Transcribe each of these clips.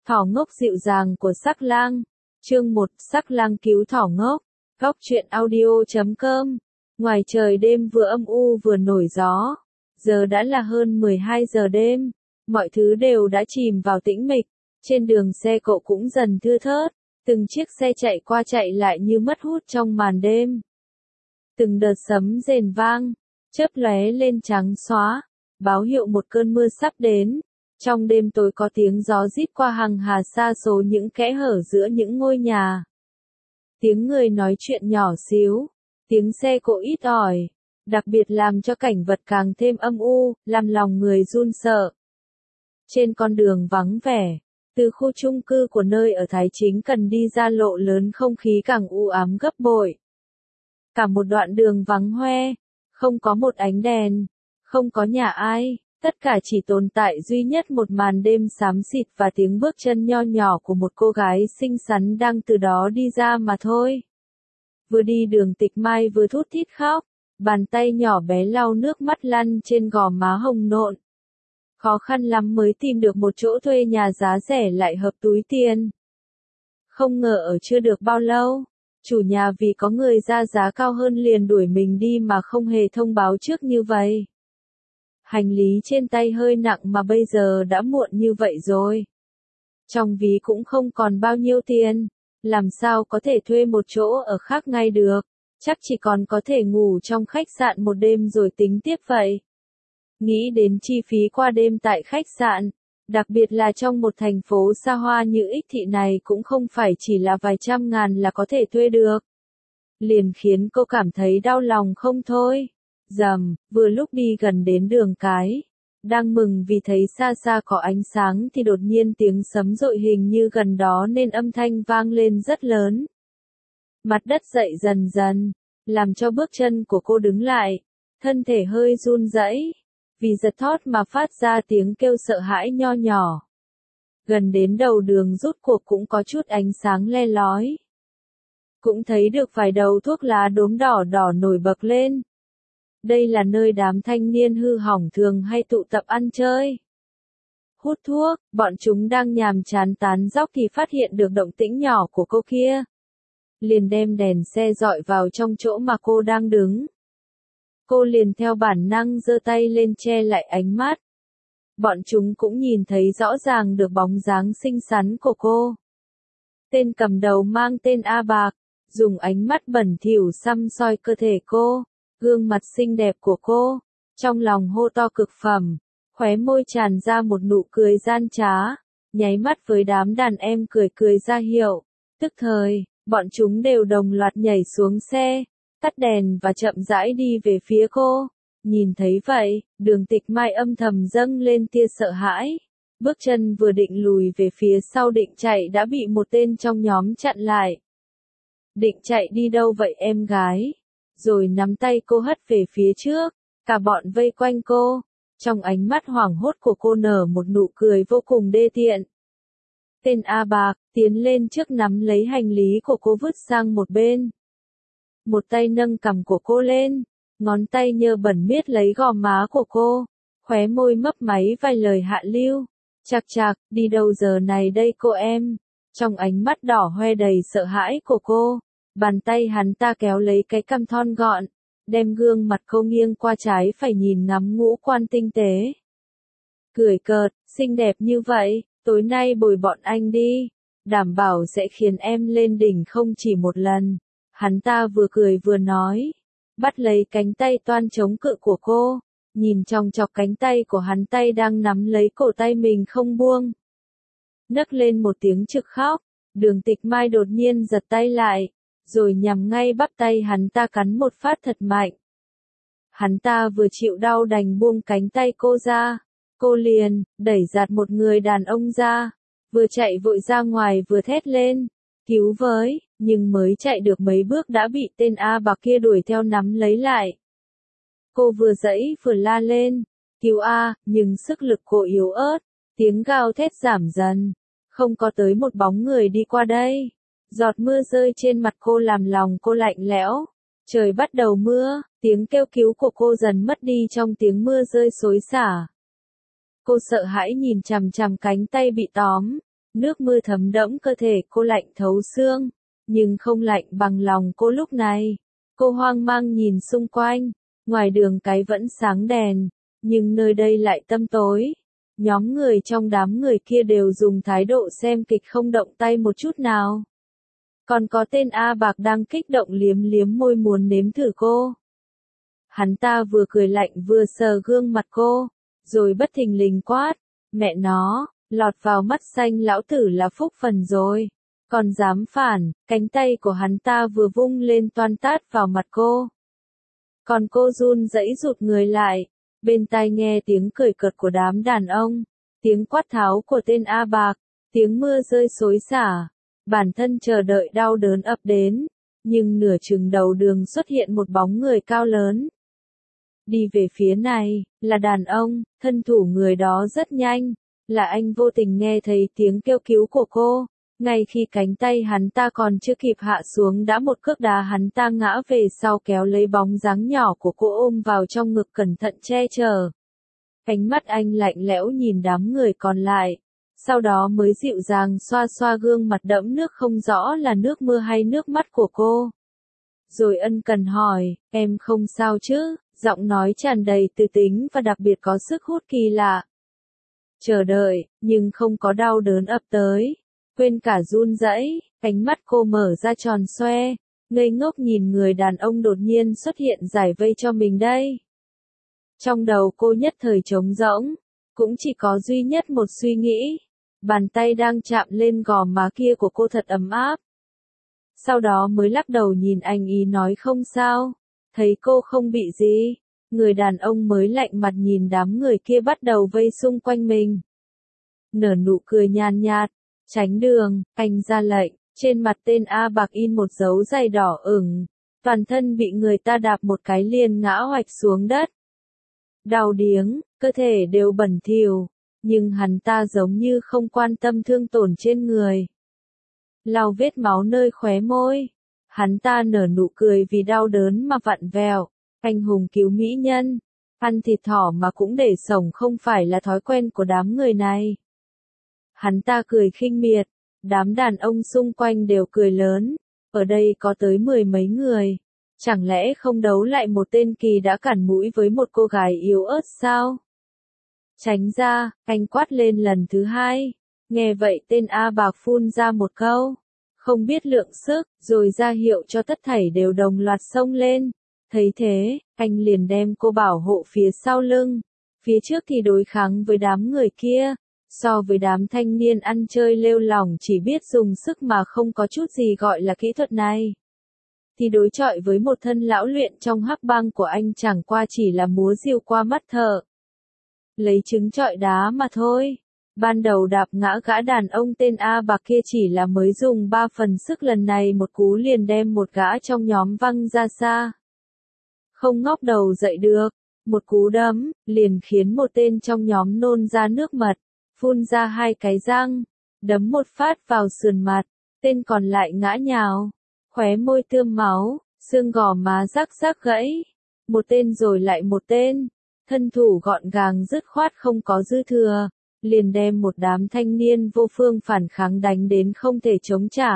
Thỏ ngốc dịu dàng của Sắc Lang. Chương 1, Sắc Lang cứu thỏ ngốc. Góc truyện audio.com. Ngoài trời đêm vừa âm u vừa nổi gió. Giờ đã là hơn 12 giờ đêm. Mọi thứ đều đã chìm vào tĩnh mịch. Trên đường xe cộ cũng dần thưa thớt. Từng chiếc xe chạy qua chạy lại như mất hút trong màn đêm. Từng đợt sấm rền vang, chớp lóe lên trắng xóa, báo hiệu một cơn mưa sắp đến. Trong đêm tối có tiếng gió rít qua hằng hà sa số những kẽ hở giữa những ngôi nhà. Tiếng người nói chuyện nhỏ xíu, tiếng xe cộ ít ỏi, đặc biệt làm cho cảnh vật càng thêm âm u, làm lòng người run sợ. Trên con đường vắng vẻ, từ khu chung cư của nơi ở Thái Chính cần đi ra lộ lớn, không khí càng u ám gấp bội. Cả một đoạn đường vắng hoe, không có một ánh đèn, không có nhà ai, tất cả chỉ tồn tại duy nhất một màn đêm xám xịt và tiếng bước chân nho nhỏ của một cô gái xinh xắn đang từ đó đi ra mà thôi. Vừa đi đường Tịch Mai vừa thút thít khóc, bàn tay nhỏ bé lau nước mắt lăn trên gò má hồng nộn. Khó khăn lắm mới tìm được một chỗ thuê nhà giá rẻ lại hợp túi tiền. Không ngờ ở chưa được bao lâu, chủ nhà vì có người ra giá cao hơn liền đuổi mình đi mà không hề thông báo trước như vậy. Hành lý trên tay hơi nặng mà bây giờ đã muộn như vậy rồi. Trong ví cũng không còn bao nhiêu tiền, làm sao có thể thuê một chỗ ở khác ngay được, chắc chỉ còn có thể ngủ trong khách sạn một đêm rồi tính tiếp vậy. Nghĩ đến chi phí qua đêm tại khách sạn, đặc biệt là trong một thành phố xa hoa như Ích Thị này cũng không phải chỉ là vài trăm ngàn là có thể thuê được. Liền khiến cô cảm thấy đau lòng không thôi. Rầm, vừa lúc đi gần đến đường cái, đang mừng vì thấy xa xa có ánh sáng thì đột nhiên tiếng sấm dội, hình như gần đó nên âm thanh vang lên rất lớn. Mặt đất dậy dần dần, làm cho bước chân của cô đứng lại, thân thể hơi run rẩy, vì giật thót mà phát ra tiếng kêu sợ hãi nho nhỏ. Gần đến đầu đường rút cuộc cũng có chút ánh sáng le lói. Cũng thấy được vài đầu thuốc lá đốm đỏ đỏ nổi bật lên. Đây là nơi đám thanh niên hư hỏng thường hay tụ tập ăn chơi, hút thuốc. Bọn chúng đang nhàm chán tán dóc thì phát hiện được động tĩnh nhỏ của cô kia. Liền đem đèn xe dọi vào trong chỗ mà cô đang đứng. Cô liền theo bản năng giơ tay lên che lại ánh mắt. Bọn chúng cũng nhìn thấy rõ ràng được bóng dáng xinh xắn của cô. Tên cầm đầu mang tên A Bạc, dùng ánh mắt bẩn thỉu săm soi cơ thể cô, gương mặt xinh đẹp của cô, trong lòng hô to cực phẩm, khóe môi tràn ra một nụ cười gian trá, nháy mắt với đám đàn em cười cười ra hiệu. Tức thời, bọn chúng đều đồng loạt nhảy xuống xe, tắt đèn và chậm rãi đi về phía cô. Nhìn thấy vậy, Đường Tịch Mai âm thầm dâng lên tia sợ hãi. Bước chân vừa định lùi về phía sau định chạy đã bị một tên trong nhóm chặn lại. Định chạy đi đâu vậy em gái? Rồi nắm tay cô hất về phía trước, cả bọn vây quanh cô. Trong ánh mắt hoảng hốt của cô nở một nụ cười vô cùng đê tiện. Tên A Bạc tiến lên trước nắm lấy hành lý của cô vứt sang một bên. Một tay nâng cằm của cô lên, ngón tay nhơ bẩn miết lấy gò má của cô, khóe môi mấp máy vài lời hạ lưu. Chạc chạc, đi đâu giờ này đây cô em? Trong ánh mắt đỏ hoe đầy sợ hãi của cô, bàn tay hắn ta kéo lấy cái cằm thon gọn, đem gương mặt cô nghiêng qua trái phải nhìn ngắm ngũ quan tinh tế. Cười cợt, xinh đẹp như vậy, tối nay bồi bọn anh đi, đảm bảo sẽ khiến em lên đỉnh không chỉ một lần. Hắn ta vừa cười vừa nói, bắt lấy cánh tay toan chống cự của cô, nhìn chòng chọc cánh tay của hắn tay đang nắm lấy cổ tay mình không buông. Nấc lên một tiếng trực khóc, Đường Tịch Mai đột nhiên giật tay lại, rồi nhằm ngay bắp tay hắn ta cắn một phát thật mạnh. Hắn ta vừa chịu đau đành buông cánh tay cô ra, cô liền đẩy giạt một người đàn ông ra, vừa chạy vội ra ngoài vừa thét lên, cứu với, nhưng mới chạy được mấy bước đã bị tên A Bạc kia đuổi theo nắm lấy lại. Cô vừa giãy vừa la lên, cứu A, nhưng sức lực cô yếu ớt, tiếng gào thét giảm dần, không có tới một bóng người đi qua đây. Giọt mưa rơi trên mặt cô làm lòng cô lạnh lẽo. Trời bắt đầu mưa, tiếng kêu cứu của cô dần mất đi trong tiếng mưa rơi xối xả. Cô sợ hãi nhìn chằm chằm cánh tay bị tóm, Nước mưa thấm đẫm cơ thể cô lạnh thấu xương, nhưng không lạnh bằng lòng cô lúc này. Cô hoang mang nhìn xung quanh, ngoài đường cái vẫn sáng đèn, nhưng nơi đây lại tăm tối. Nhóm người trong đám người kia đều dùng thái độ xem kịch không động tay một chút nào. Còn có tên A Bạc đang kích động liếm liếm môi muốn nếm thử cô. Hắn ta vừa cười lạnh vừa sờ gương mặt cô, rồi bất thình lình quát, mẹ nó, lọt vào mắt xanh lão tử là phúc phần rồi. Còn dám phản, cánh tay của hắn ta vừa vung lên toan tát vào mặt cô. Còn cô run rẩy rụt người lại, bên tai nghe tiếng cười cợt của đám đàn ông, tiếng quát tháo của tên A Bạc, tiếng mưa rơi xối xả. Bản thân chờ đợi đau đớn ập đến, nhưng nửa chừng đầu đường xuất hiện một bóng người cao lớn. Đi về phía này, là đàn ông, thân thủ người đó rất nhanh, là anh vô tình nghe thấy tiếng kêu cứu của cô. Ngay khi cánh tay hắn ta còn chưa kịp hạ xuống đã một cước đá hắn ta ngã về sau kéo lấy bóng dáng nhỏ của cô ôm vào trong ngực cẩn thận che chở. Ánh mắt anh lạnh lẽo nhìn đám người còn lại, sau đó mới dịu dàng xoa xoa gương mặt đẫm nước không rõ là nước mưa hay nước mắt của cô. Rồi ân cần hỏi, em không sao chứ, giọng nói tràn đầy từ tính và đặc biệt có sức hút kỳ lạ. Chờ đợi, nhưng không có đau đớn ập tới. Quên cả run rẩy, ánh mắt cô mở ra tròn xoe, ngây ngốc nhìn người đàn ông đột nhiên xuất hiện giải vây cho mình đây. Trong đầu cô nhất thời trống rỗng, cũng chỉ có duy nhất một suy nghĩ, bàn tay đang chạm lên gò má kia của cô thật ấm áp. Sau đó mới lắc đầu nhìn anh ý nói không sao, thấy cô không bị gì, người đàn ông mới lạnh mặt nhìn đám người kia bắt đầu vây xung quanh mình. Nở nụ cười nhàn nhạt. Tránh đường, anh ra lệnh, trên mặt tên A Bạc in một dấu giày đỏ ửng, toàn thân bị người ta đạp một cái liền ngã hoạch xuống đất. Đau điếng, cơ thể đều bẩn thỉu, nhưng hắn ta giống như không quan tâm thương tổn trên người. Lau vết máu nơi khóe môi, hắn ta nở nụ cười vì đau đớn mà vặn vẹo, anh hùng cứu mỹ nhân, ăn thịt thỏ mà cũng để sống không phải là thói quen của đám người này. Hắn ta cười khinh miệt, đám đàn ông xung quanh đều cười lớn, ở đây có tới 10 mấy người, chẳng lẽ không đấu lại một tên kỳ đã cản mũi với một cô gái yếu ớt sao? Tránh ra, anh quát lên lần thứ hai, nghe vậy tên A Bạc phun ra một câu, không biết lượng sức, rồi ra hiệu cho tất thảy đều đồng loạt xông lên, thấy thế, anh liền đem cô bảo hộ phía sau lưng, phía trước thì đối kháng với đám người kia. So với đám thanh niên ăn chơi lêu lỏng chỉ biết dùng sức mà không có chút gì gọi là kỹ thuật này, thì đối chọi với một thân lão luyện trong hắc bang của anh chẳng qua chỉ là múa diều qua mắt thợ. Lấy trứng chọi đá mà thôi. Ban đầu đạp ngã gã đàn ông tên A Bạc kia chỉ là mới dùng 3 phần sức, lần này một cú liền đem một gã trong nhóm văng ra xa. Không ngóc đầu dậy được, một cú đấm, liền khiến một tên trong nhóm nôn ra nước mật. Phun ra 2 cái răng, đấm một phát vào sườn mặt, tên còn lại ngã nhào, khóe môi tươm máu, xương gò má rắc rắc gãy, một tên rồi lại một tên, thân thủ gọn gàng dứt khoát không có dư thừa, liền đem một đám thanh niên vô phương phản kháng đánh đến không thể chống trả.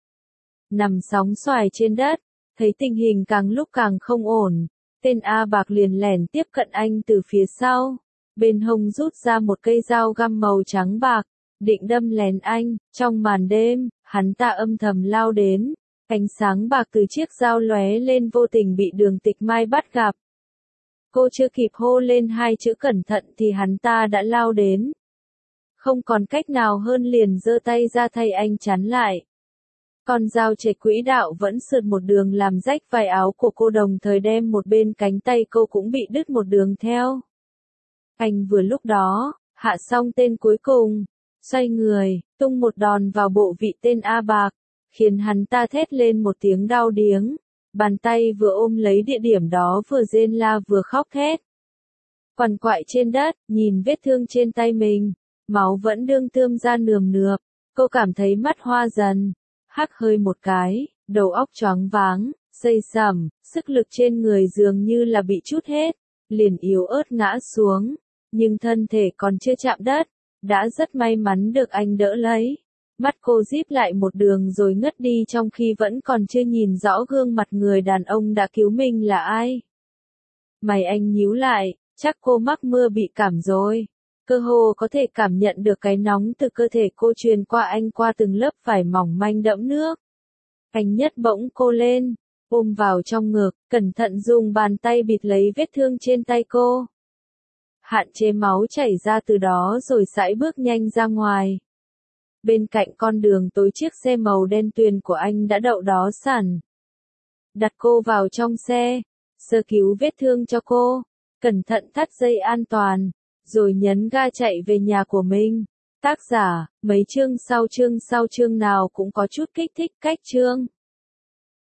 Nằm sóng xoài trên đất, thấy tình hình càng lúc càng không ổn, tên A Bạc liền lẻn tiếp cận anh từ phía sau. Bên hông rút ra một cây dao găm màu trắng bạc, định đâm lén anh. Trong màn đêm, hắn ta âm thầm lao đến, ánh sáng bạc từ chiếc dao lóe lên vô tình bị Đường Tịch Mai bắt gặp. Cô chưa kịp hô lên 2 chữ cẩn thận thì hắn ta đã lao đến. Không còn cách nào hơn liền giơ tay ra thay anh chắn lại. Con dao chạy quỹ đạo vẫn sượt một đường làm rách vải áo của cô, đồng thời đem một bên cánh tay cô cũng bị đứt một đường theo. Anh vừa lúc đó, hạ xong tên cuối cùng, xoay người, tung một đòn vào bộ vị tên A Bạc, khiến hắn ta thét lên một tiếng đau điếng, bàn tay vừa ôm lấy địa điểm đó vừa rên la vừa khóc thét. Quằn quại trên đất, nhìn vết thương trên tay mình, máu vẫn đương tươm ra nườm nượp, cô cảm thấy mắt hoa dần, hắt hơi một cái, đầu óc choáng váng, xây sẩm, sức lực trên người dường như là bị trút hết, liền yếu ớt ngã xuống. Nhưng thân thể còn chưa chạm đất, đã rất may mắn được anh đỡ lấy. Mắt cô díp lại một đường rồi ngất đi trong khi vẫn còn chưa nhìn rõ gương mặt người đàn ông đã cứu mình là ai. Mày anh nhíu lại, chắc cô mắc mưa bị cảm rồi. Cơ hồ có thể cảm nhận được cái nóng từ cơ thể cô truyền qua anh qua từng lớp vải mỏng manh đẫm nước. Anh nhấc bổng cô lên, ôm vào trong ngực, cẩn thận dùng bàn tay bịt lấy vết thương trên tay cô. Hạn chế máu chảy ra từ đó rồi sải bước nhanh ra ngoài. Bên cạnh con đường tối chiếc xe màu đen tuyền của anh đã đậu đó sẵn. Đặt cô vào trong xe, sơ cứu vết thương cho cô, cẩn thận thắt dây an toàn, rồi nhấn ga chạy về nhà của mình. Tác giả, mấy chương sau chương nào cũng có chút kích thích cách chương.